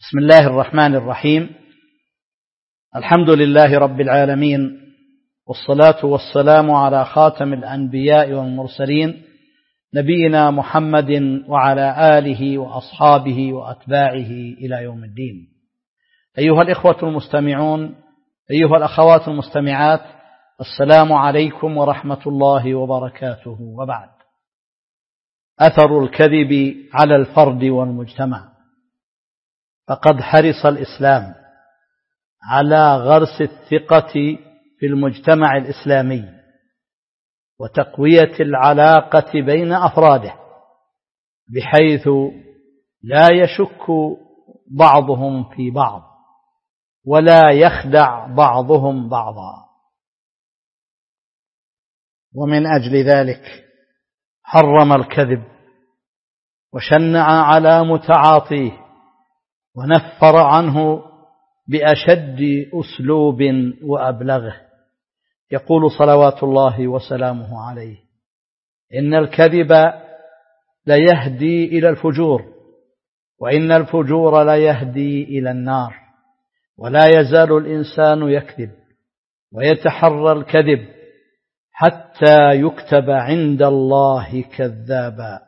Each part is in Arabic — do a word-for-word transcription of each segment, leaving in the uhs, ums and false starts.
بسم الله الرحمن الرحيم. الحمد لله رب العالمين، والصلاة والسلام على خاتم الأنبياء والمرسلين نبينا محمد وعلى آله وأصحابه وأتباعه إلى يوم الدين. أيها الإخوة المستمعون، أيها الأخوات المستمعات، السلام عليكم ورحمة الله وبركاته. وبعد، أثر الكذب على الفرد والمجتمع. فقد حرص الإسلام على غرس الثقة في المجتمع الإسلامي وتقوية العلاقة بين أفراده، بحيث لا يشك بعضهم في بعض ولا يخدع بعضهم بعضا. ومن أجل ذلك حرم الكذب وشنع على متعاطيه ونفر عنه بأشد أسلوب وأبلغه. يقول صلوات الله وسلامه عليه: إن الكذب ليهدي إلى الفجور، وإن الفجور ليهدي إلى النار، ولا يزال الإنسان يكذب ويتحرى الكذب حتى يكتب عند الله كذابا.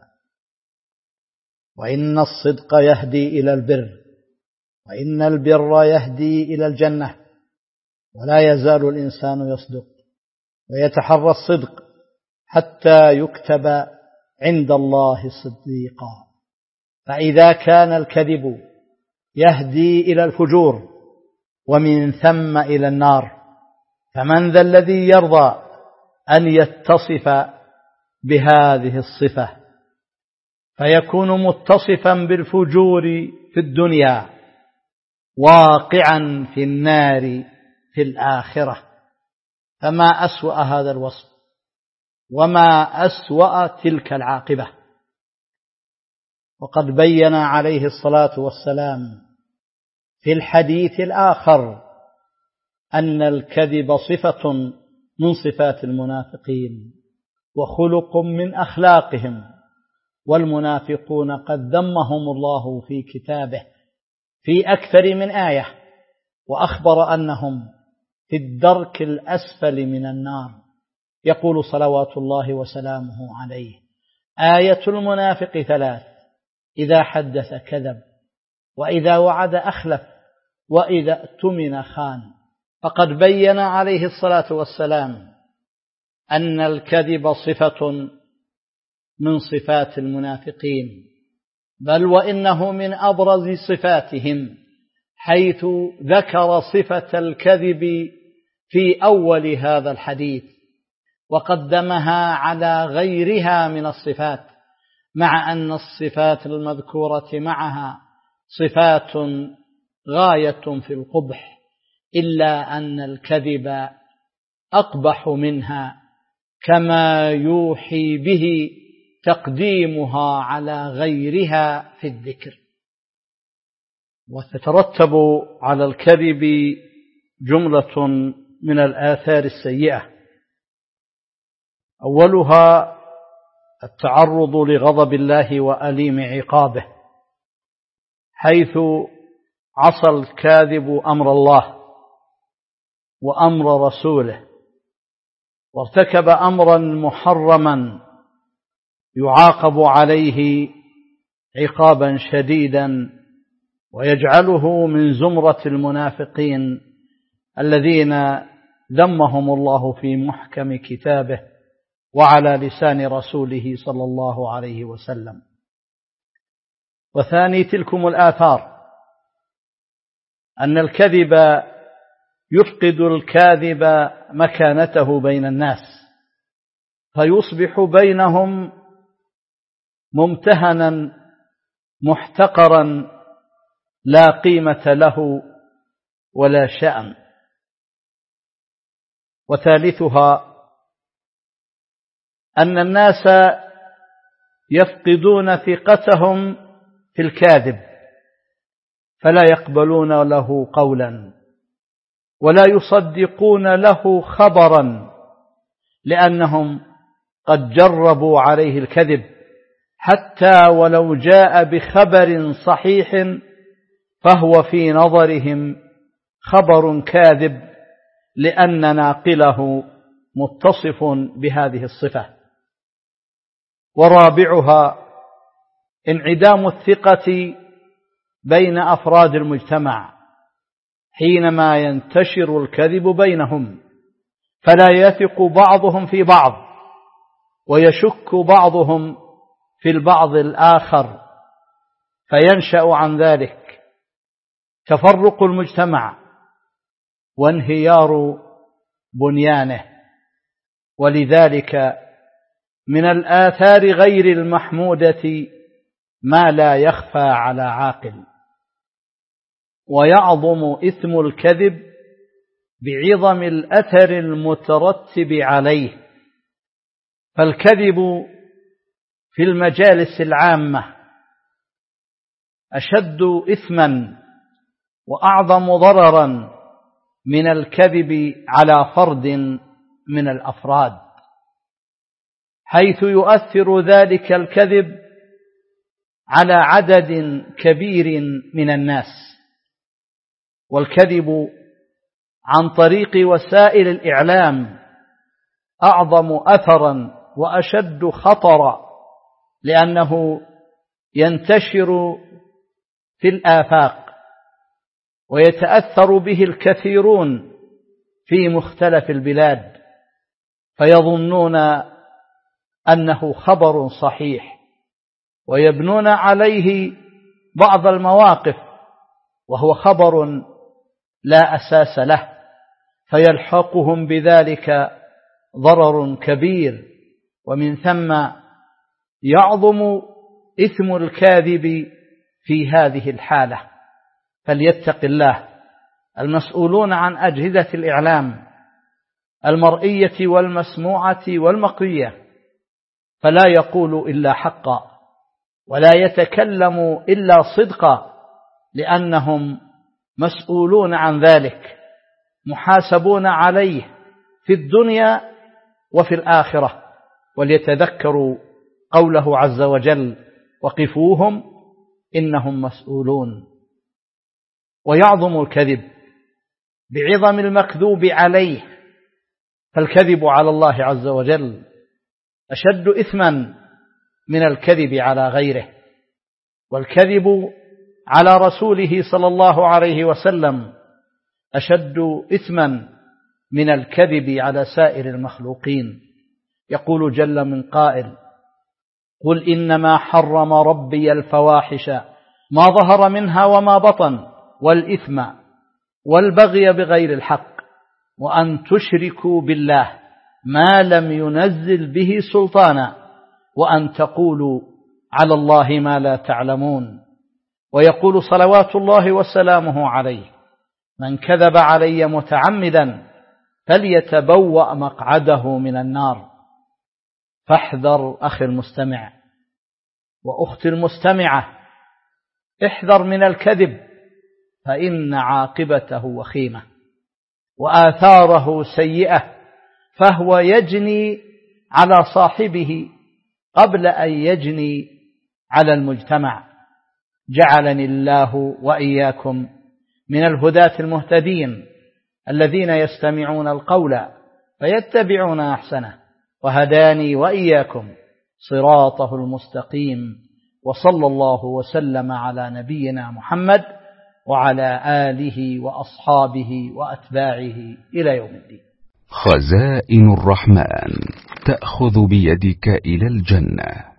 وإن الصدق يهدي إلى البر، وإن البر يهدي إلى الجنة، ولا يزال الإنسان يصدق ويتحرى الصدق حتى يكتب عند الله صديقا. فإذا كان الكذب يهدي إلى الفجور ومن ثم إلى النار، فمن ذا الذي يرضى أن يتصف بهذه الصفة فيكون متصفا بالفجور في الدنيا واقعا في النار في الآخرة؟ فما أسوأ هذا الوصف وما أسوأ تلك العاقبة. وقد بين عليه الصلاة والسلام في الحديث الآخر أن الكذب صفة من صفات المنافقين وخلق من أخلاقهم، والمنافقون قد ذمهم الله في كتابه في أكثر من آية، وأخبر أنهم في الدرك الأسفل من النار. يقول صلوات الله وسلامه عليه: آية المنافق ثلاث: إذا حدث كذب، وإذا وعد أخلف، وإذا اؤتمن خان. فقد بين عليه الصلاة والسلام أن الكذب صفة من صفات المنافقين، بل وإنه من أبرز صفاتهم، حيث ذكر صفة الكذب في أول هذا الحديث وقدمها على غيرها من الصفات، مع أن الصفات المذكورة معها صفات غاية في القبح، إلا أن الكذب أقبح منها، كما يوحي به تقديمها على غيرها في الذكر. وتترتب على الكذب جملة من الآثار السيئة، أولها التعرض لغضب الله وأليم عقابه، حيث عصى الكاذب أمر الله وأمر رسوله، وارتكب أمرا محرما يعاقب عليه عقابا شديدا، ويجعله من زمرة المنافقين الذين ذمهم الله في محكم كتابه وعلى لسان رسوله صلى الله عليه وسلم. وثاني تلكم الآثار أن الكذب يفقد الكاذب مكانته بين الناس، فيصبح بينهم ممتهنا محتقرا لا قيمة له ولا شأن. وثالثها أن الناس يفقدون ثقتهم في الكاذب، فلا يقبلون له قولا ولا يصدقون له خبرا، لأنهم قد جربوا عليه الكذب، حتى ولو جاء بخبر صحيح فهو في نظرهم خبر كاذب لأن ناقله متصف بهذه الصفة. ورابعها انعدام الثقة بين أفراد المجتمع حينما ينتشر الكذب بينهم، فلا يثق بعضهم في بعض ويشك بعضهم في البعض الآخر، فينشأ عن ذلك تفرق المجتمع وانهيار بنيانه. ولذلك من الآثار غير المحمودة ما لا يخفى على عاقل. ويعظم إثم الكذب بعظم الأثر المترتب عليه، فالكذب في المجالس العامة أشد إثما وأعظم ضررا من الكذب على فرد من الأفراد، حيث يؤثر ذلك الكذب على عدد كبير من الناس. والكذب عن طريق وسائل الإعلام أعظم أثرا وأشد خطرا، لأنه ينتشر في الآفاق ويتأثر به الكثيرون في مختلف البلاد، فيظنون أنه خبر صحيح ويبنون عليه بعض المواقف وهو خبر لا أساس له، فيلحقهم بذلك ضرر كبير. ومن ثم يعظم إثم الكاذب في هذه الحالة. فليتق الله المسؤولون عن أجهزة الإعلام المرئية والمسموعة والمقرية، فلا يقول إلا حقا ولا يتكلم إلا صدقا، لأنهم مسؤولون عن ذلك محاسبون عليه في الدنيا وفي الآخرة. وليتذكروا قوله عز وجل: وقفوهم إنهم مسؤولون. ويعظم الكذب بعظم المكذوب عليه، فالكذب على الله عز وجل أشد إثما من الكذب على غيره. والكذب على رسوله صلى الله عليه وسلم أشد إثما من الكذب على سائر المخلوقين. يقول جل من قائل: قل إنما حرم ربي الفواحش ما ظهر منها وما بطن والإثم والبغي بغير الحق وأن تشركوا بالله ما لم ينزل به سلطانا وأن تقولوا على الله ما لا تعلمون. ويقول صلوات الله وسلامه عليه: من كذب علي متعمدا فليتبوأ مقعده من النار. فاحذر أخي المستمع وأختي المستمعة، احذر من الكذب، فإن عاقبته وخيمة وآثاره سيئة، فهو يجني على صاحبه قبل أن يجني على المجتمع. جعلني الله وإياكم من الهداة المهتدين الذين يستمعون القول فيتبعون أحسنه، وهداني وإياكم صراطه المستقيم. وصلى الله وسلم على نبينا محمد وعلى آله وأصحابه وأتباعه إلى يوم الدين. خزائن الرحمن تأخذ بيدك إلى الجنة.